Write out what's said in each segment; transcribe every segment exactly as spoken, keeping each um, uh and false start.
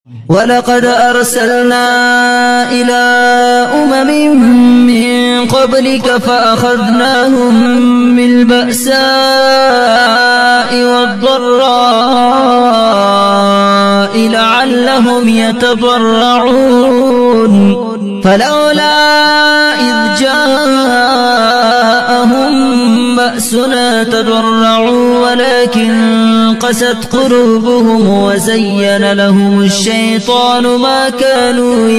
ولقد أرسلنا إلى أمم من قبلك فأخذناهم بالبأساء والضراء لعلهم يتضرعون فلولا إذ جاءهم بأسنا تضرعوا ولكن قست قلوبهم وزين لهم الشيطان ما كانوا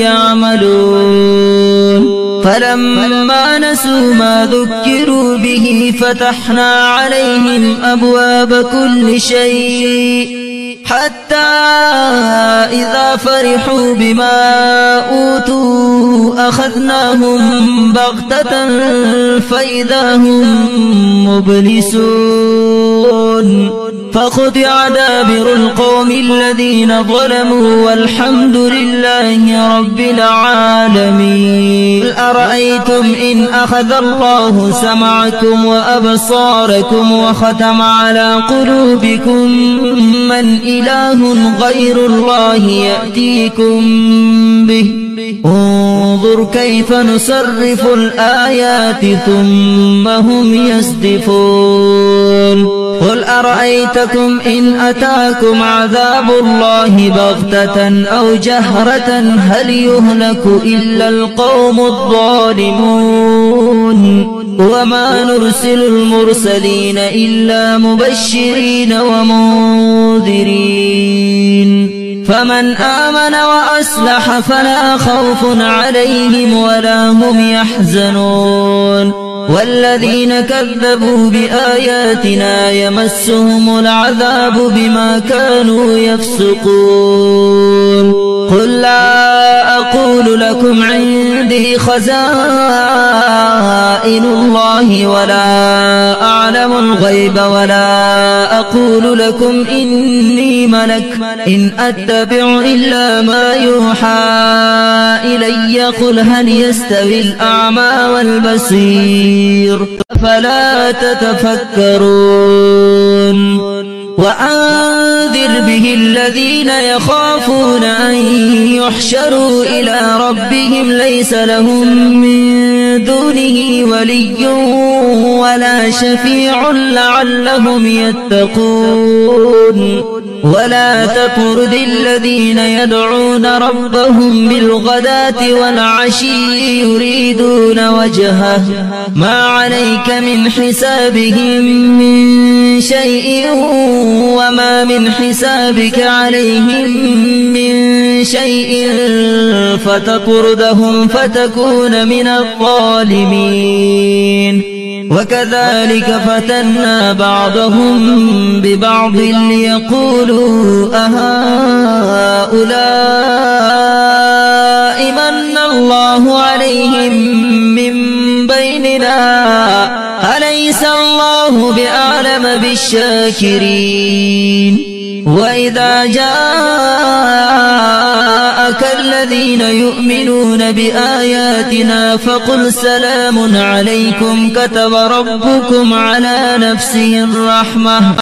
يعملون فلما نسوا ما ذكروا به فتحنا عليهم أبواب كل شيء حتى إذا فرحوا بما أوتوا أخذناهم بغتة فإذا هم مبلسون فقطع دابر القوم الذين ظلموا والحمد لله رب العالمين. أرأيتم إن أخذ الله سمعكم وأبصاركم وختم على قلوبكم من إله غير الله يأتيكم به انظر كيف نصرف الآيات ثم هم يصدفون. قل أرأيتكم إن أتاكم عذاب الله بغتة أو جهرة هل يهلك إلا القوم الظالمون وما نرسل المرسلين إلا مبشرين ومنذرين فمن آمن وأصلح فلا خوف عليهم ولا هم يحزنون والذين كذبوا بآياتنا يمسهم العذاب بما كانوا يفسقون. قل لا أقول لكم عندي خزائن الله ولا أعلم الغيب ولا أقول لكم إني ملك إن أتبع إلا ما يوحى إلي قل هل يستوي الأعمى والبصير فلا تتفكرون. وأنذر به الذين يخافون أن يحشروا إلى ربهم ليس لهم من دونه ولي ولا شفيع لعلهم يتقون. ولا تطرد الذين يدعون ربهم بالغداة والعشي يريدون وجهه ما عليك من حسابهم من شيء وما من حسابك عليهم من شيء فتطردهم فتكون من الظالمين. وكذلك فتنا بعضهم ببعض ليقولوا أهؤلاء من الله عليهم من بيننا أليس الله بأعلم بالشاكرين. وإذا جاءك الذين يؤمنون بآياتنا فقل سلام عليكم كتب ربكم على نفسه الرحمة